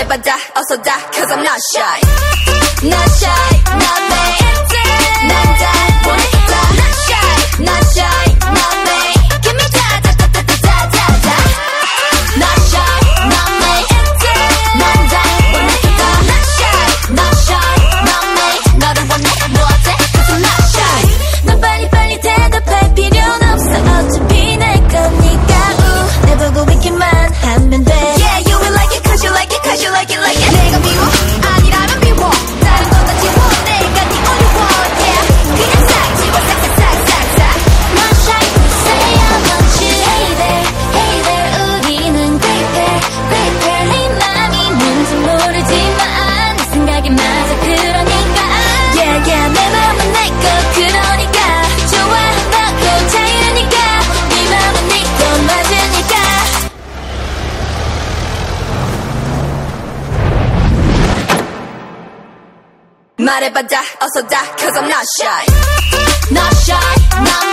말해봐다 어서 다 Cause I'm not shy Not shy Not me 난 다 보냈다 Not shy Not shy Not me Give me da da da da da da da Not shy Not me 난 다 보냈다 Not shy Not shy Not me 너를 원해 뭐 어때 Cause I'm not shy 넌 빨리빨리 대답할 필요는 없어 어차피 내 거니까 내 보고 있기만 하면 돼 Yeah you will like it cause you like it cause you like it like it 내가 미워 아니라면 비워 다른 거다 지워 내가 네 only one yeah 그냥 싹 지워 싹싹싹싹싹 Not shy say I want you Hey there hey there 우리는 great pair great pair 네 맘이 뭔지 모르지만 내 생각이 맞아 그러니까 Yeah yeah 내 맘은 내 거 그러니까 좋아한다고 자유니까 네 맘은 네 거 맞으니까 말해봐다 어서 다 Cause I'm not shy Not shy Not